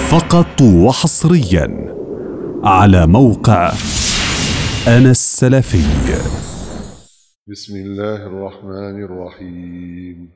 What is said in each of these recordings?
فقط وحصريا على موقع أنا السلفي. بسم الله الرحمن الرحيم.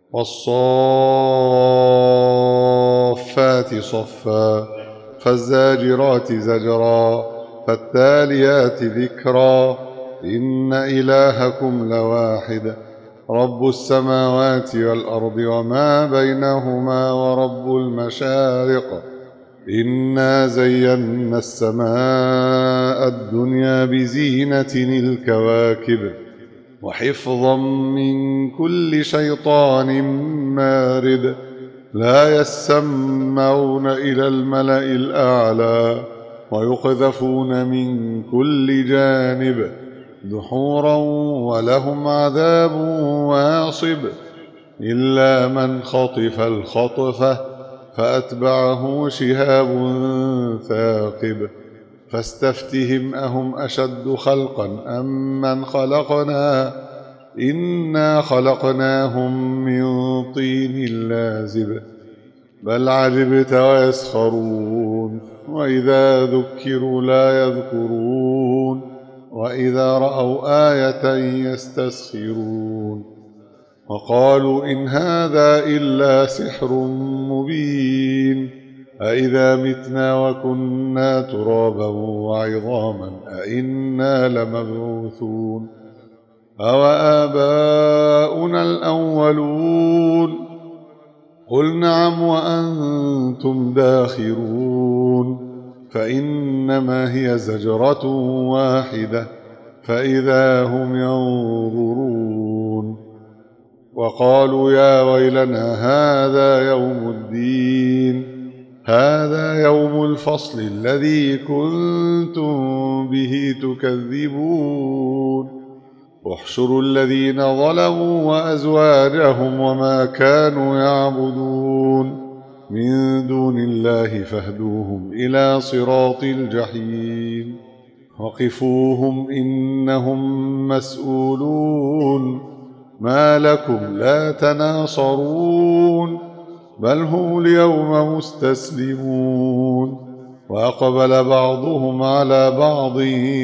والصافات صفا فالزاجرات زجرا فالتاليات ذكرا إن إلهكم لواحد رب السماوات والأرض وما بينهما ورب المشارق إنا زينا السماء الدنيا بزينة الكواكب وحفظا من كل شيطان مارد لا يسمعون إلى الملأ الأعلى ويقذفون من كل جانب دحورا ولهم عذاب واصب إلا من خطف الخطفة فأتبعه شهاب ثاقب فاستفتهم أهم أشد خلقا أم من خلقنا إنا خلقناهم من طين لازب بل عجبت ويسخرون وإذا ذكروا لا يذكرون وإذا رأوا آية يستسخرون وقالوا إن هذا إلا سحر مبين أإذا متنا وكنا ترابا وعظاما أإنا لمبعوثون أوآباؤنا الأولون قل نعم وأنتم داخرون فإنما هي زجرة واحدة فإذا هم ينظرون وقالوا يا ويلنا هذا يوم الدين هذا يوم الفصل الذي كنتم به تكذبون احشروا الذين ظلموا وأزواجهم وما كانوا يعبدون من دون الله فاهدوهم إلى صراط الجحيم وقفوهم إنهم مسؤولون ما لكم لا تناصرون بل هم اليوم مستسلمون وأقبل بعضهم على بعض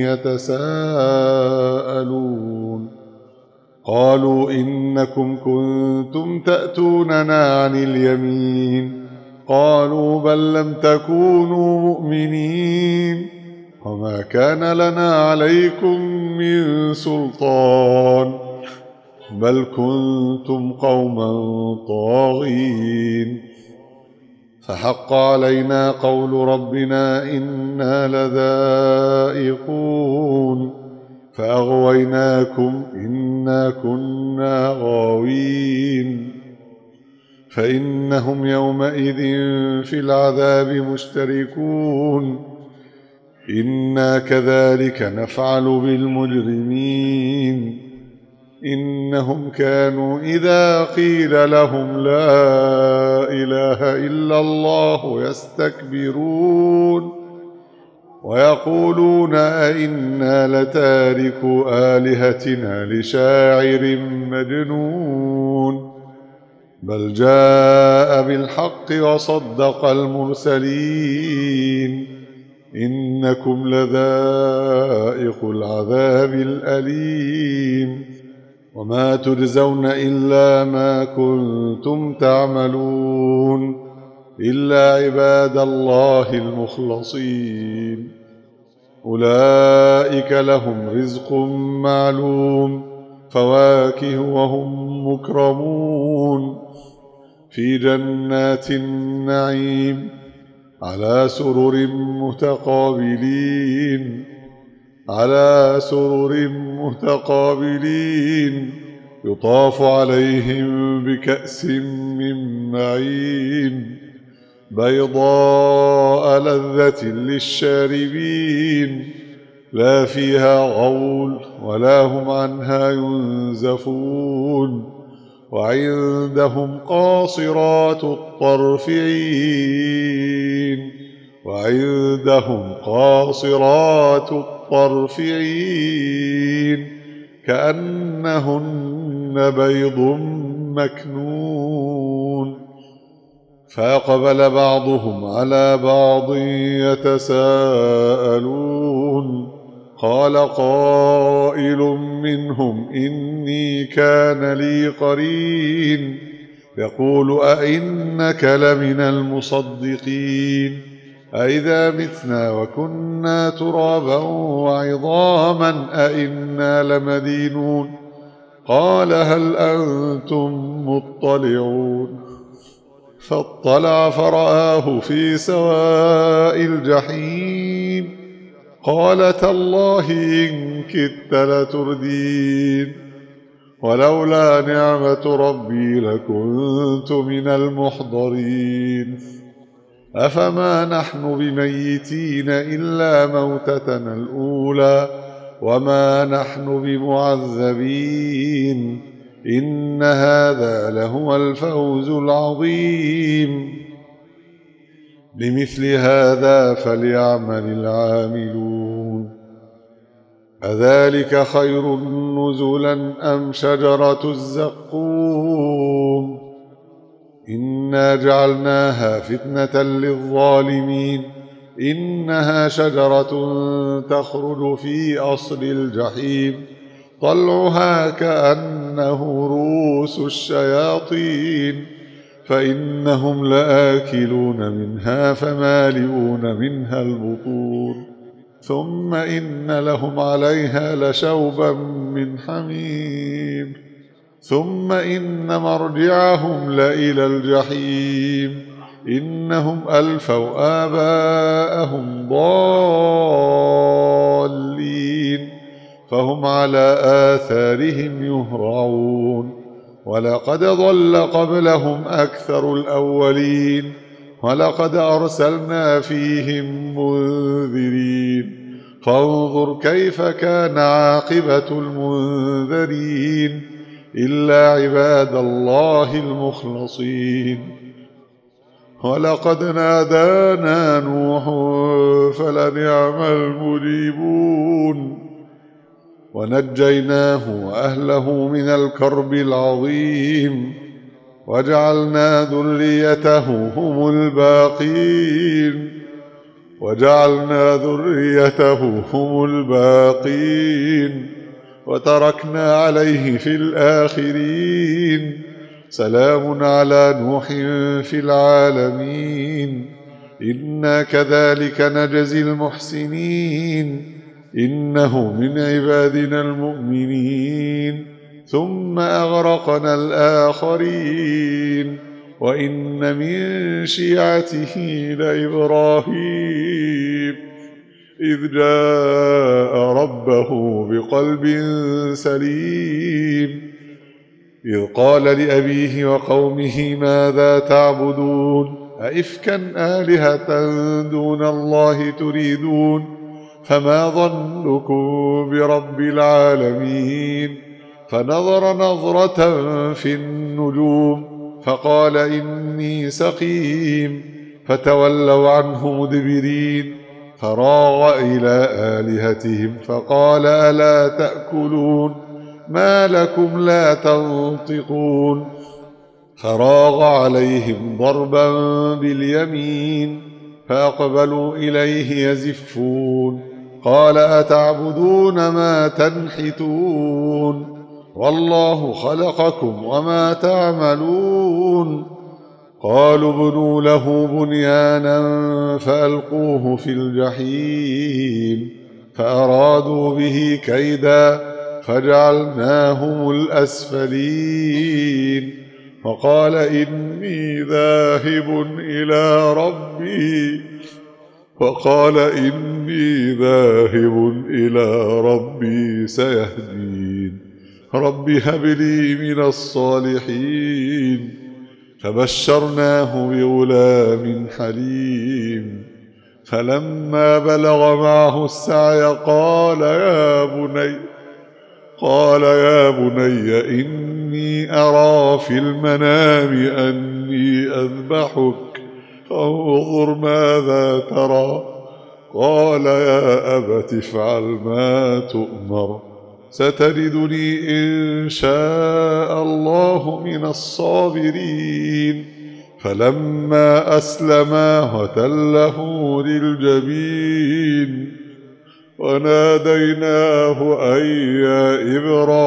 يتساءلون قالوا إنكم كنتم تأتوننا عن اليمين قالوا بل لم تكونوا مؤمنين وما كان لنا عليكم من سلطان بل كنتم قوما طاغين فحق علينا قول ربنا إنا لذائقون فأغويناكم إنا كنا غاوين فإنهم يومئذ في العذاب مشتركون إنا كذلك نفعل بالمجرمين إنهم كانوا إذا قيل لهم لا إله إلا الله يستكبرون ويقولون أئنا لتاركو آلهتنا لشاعر مجنون بل جاء بالحق وصدق المرسلين إنكم لذائق العذاب الأليم وما تجزون إلا ما كنتم تعملون إلا عباد الله المخلصين أولئك لهم رزق معلوم فواكه وهم مكرمون في جنات النعيم على سرر متقابلين يطاف عليهم بكأس من معين بيضاء لذة للشاربين لا فيها غول ولا هم عنها ينزفون وعندهم قاصرات الطرف عين كأنهن بيض مكنون فأقبل بعضهم على بعض يتساءلون قال قائل منهم إني كان لي قرين يقول أئنك لمن المصدقين أئذا متنا وكنا ترابا وعظاما أئنا لمدينون قال هل أنتم مطلعون فاطلع فرآه في سواء الجحيم قال تالله إن كدت لتردين ولولا نعمة ربي لكنت من المحضرين أفما نحن بميتين إلا موتتنا الأولى وما نحن بمعذبين إن هذا لهو الفوز العظيم لمثل هذا فليعمل العاملون أذلك خير نزلا أم شجرة الزقوم إنا جعلناها فتنة للظالمين إنها شجرة تخرج في أصل الجحيم طلعها كأنه رؤوس الشياطين فإنهم لآكلون منها فمالئون منها البطون ثم إن لهم عليها لشوبا من حميم ثم إن مرجعهم لإلى الجحيم إنهم ألفوا آباءهم ضالين فهم على آثارهم يهرعون ولقد ضل قبلهم أكثر الأولين ولقد أرسلنا فيهم منذرين فانظر كيف كان عاقبة المنذرين إلا عباد الله المخلصين ولقد نادانا نوح فلنعم المجيبون ونجيناه وأهله من الكرب العظيم وجعلنا ذريته هم الباقين وتركنا عليه في الآخرين سلام على نوح في العالمين إنا كذلك نجزي المحسنين إنه من عبادنا المؤمنين ثم أغرقنا الآخرين وإن من شيعته لإبراهيم إذ جاء ربه بقلب سليم إذ قال لأبيه وقومه ماذا تعبدون أئفكا آلهة دون الله تريدون فما ظنكم برب العالمين فنظر نظرة في النجوم فقال إني سقيم فتولوا عنه مدبرين فراغ إلى آلهتهم فقال ألا تأكلون ما لكم لا تنطقون فراغ عليهم ضربا باليمين فأقبلوا إليه يزفون قال أتعبدون ما تنحتون والله خلقكم وما تعملون قالوا ابنوا له بنيانا فألقوه في الجحيم فأرادوا به كيدا فجعلناهم الأسفلين وقال إني ذاهب إلى ربي سيهدين رب هب لي من الصالحين فبشرناه بغلام حليم فلما بلغ معه السعي قال يا بني إني أرى في المنام أني أذبحك فانظر ماذا ترى قال يا أبت افعل ما تؤمر ستجدني إن شاء الله من الصابرين فلما أسلما وتله للجبين وناديناه أن يا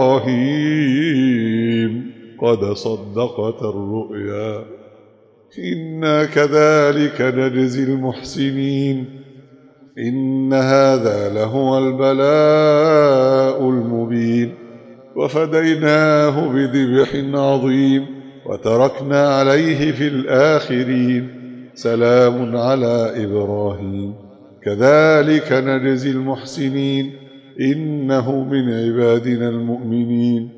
إبراهيم قد صدقت الرؤيا إنا كذلك نجزي المحسنين إن هذا لهو البلاء المبين وفديناه بذبح عظيم وتركنا عليه في الآخرين سلام على إبراهيم كذلك نجزي المحسنين إنه من عبادنا المؤمنين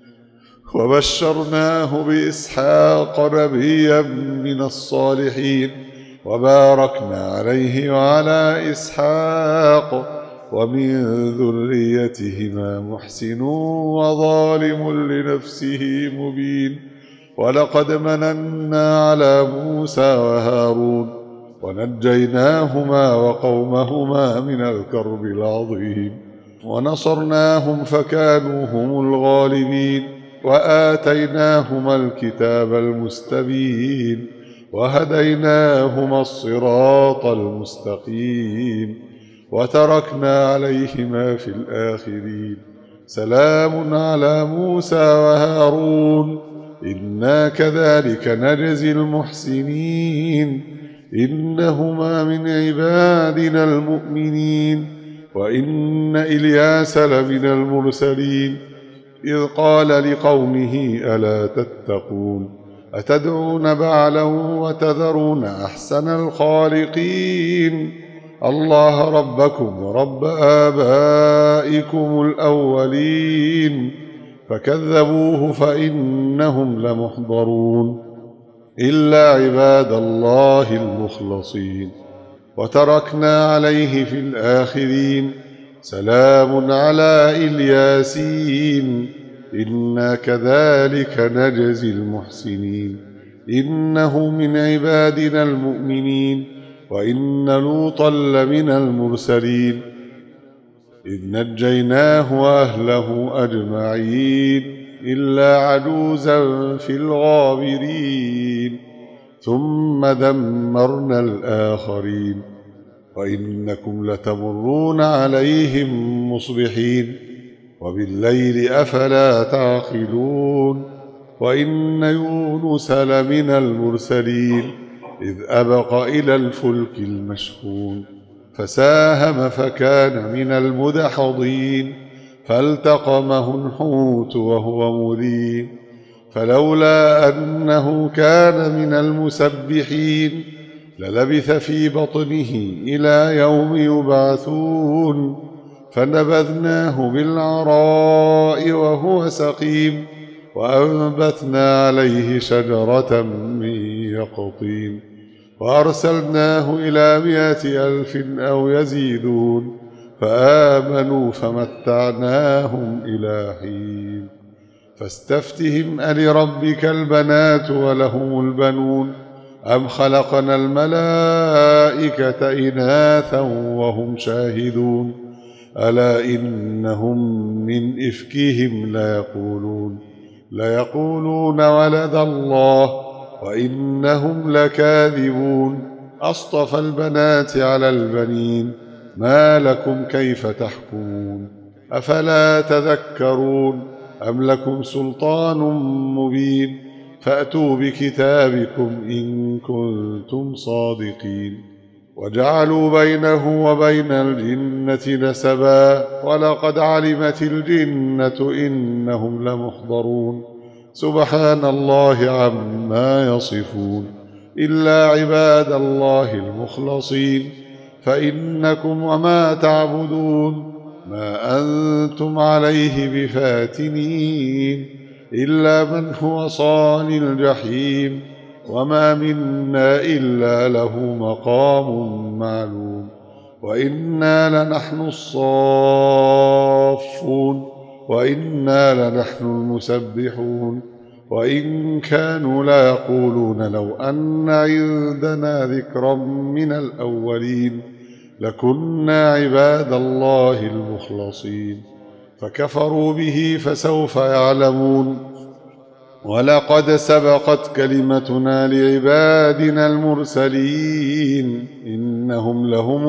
وبشرناه بإسحاق نبيا من الصالحين وباركنا عليه وعلى إسحاق ومن ذريتهما محسن وظالم لنفسه مبين ولقد مننا على موسى وهارون ونجيناهما وقومهما من الكرب العظيم ونصرناهم فكانوا هم الغالبين وآتيناهما الكتاب المستبين وهديناهما الصراط المستقيم وتركنا عليهما في الآخرين سلام على موسى وهارون إنا كذلك نجزي المحسنين إنهما من عبادنا المؤمنين وإن إلياس لمن المرسلين إذ قال لقومه ألا تتقون أتدعون بعلا وتذرون أحسن الخالقين الله ربكم ورب آبائكم الأولين فكذبوه فإنهم لمحضرون إلا عباد الله المخلصين وتركنا عليه في الآخرين سلام على الياسين إنا كذلك نجزي المحسنين إنه من عبادنا المؤمنين وإن لوطا لمن المرسلين إذ نجيناه وأهله أجمعين إلا عجوزا في الغابرين ثم دمرنا الآخرين وإنكم لتمرون عليهم مصبحين وبالليل أفلا تعقلون وإن يونس لمن المرسلين إذ أبق إلى الفلك المشحون فساهم فكان من المدحضين فالتقمه الحوت وهو مليم فلولا أنه كان من المسبحين للبث في بطنه إلى يوم يبعثون فنبذناه بالعراء وهو سقيم وأنبتنا عليه شجرة من يقطين وأرسلناه إلى 100,000 أو يزيدون فآمنوا فمتعناهم إلى حين فاستفتهم ألربك البنات ولهم البنون أم خلقنا الملائكة إناثا وهم شاهدون ألا إنهم من إفكهم ليقولون ولد الله وإنهم لكاذبون أصطفى البنات على البنين ما لكم كيف تحكمون أفلا تذكرون أم لكم سلطان مبين فأتوا بكتابكم إن كنتم صادقين وجعلوا بينه وبين الجنة نسبا ولقد علمت الجنة إنهم لمحضرون سبحان الله عما يصفون إلا عباد الله المخلصين فإنكم وما تعبدون ما أنتم عليه بفاتنين إلا من هو صال الجحيم وما منا إلا له مقام معلوم وإنا لنحن الصافون وإنا لنحن المسبحون وإن كانوا ليقولون لو أن عندنا ذكرا من الأولين لكنا عباد الله المخلصين فكفروا به فسوف يعلمون ولقد سبقت كلمتنا لعبادنا المرسلين إنهم لهم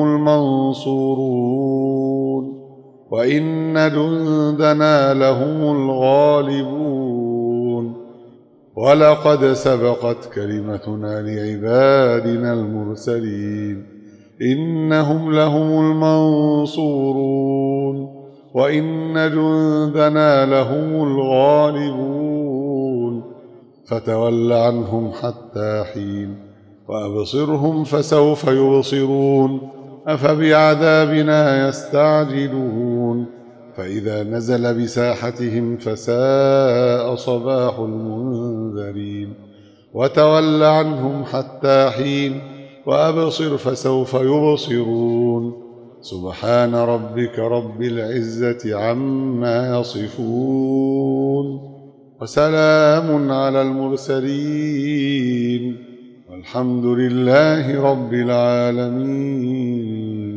المنصورون وإن جندنا لهم الغالبون ولقد سبقت كلمتنا لعبادنا المرسلين إنهم لهم المنصورون وإن جندنا لهم الغالبون فتول عنهم حتى حين وأبصرهم فسوف يبصرون أفبعذابنا يستعجلون فإذا نزل بساحتهم فساء صباح المنذرين وتول عنهم حتى حين وأبصر فسوف يبصرون سبحان ربك رب العزة عما يصفون وسلام على المرسلين والحمد لله رب العالمين.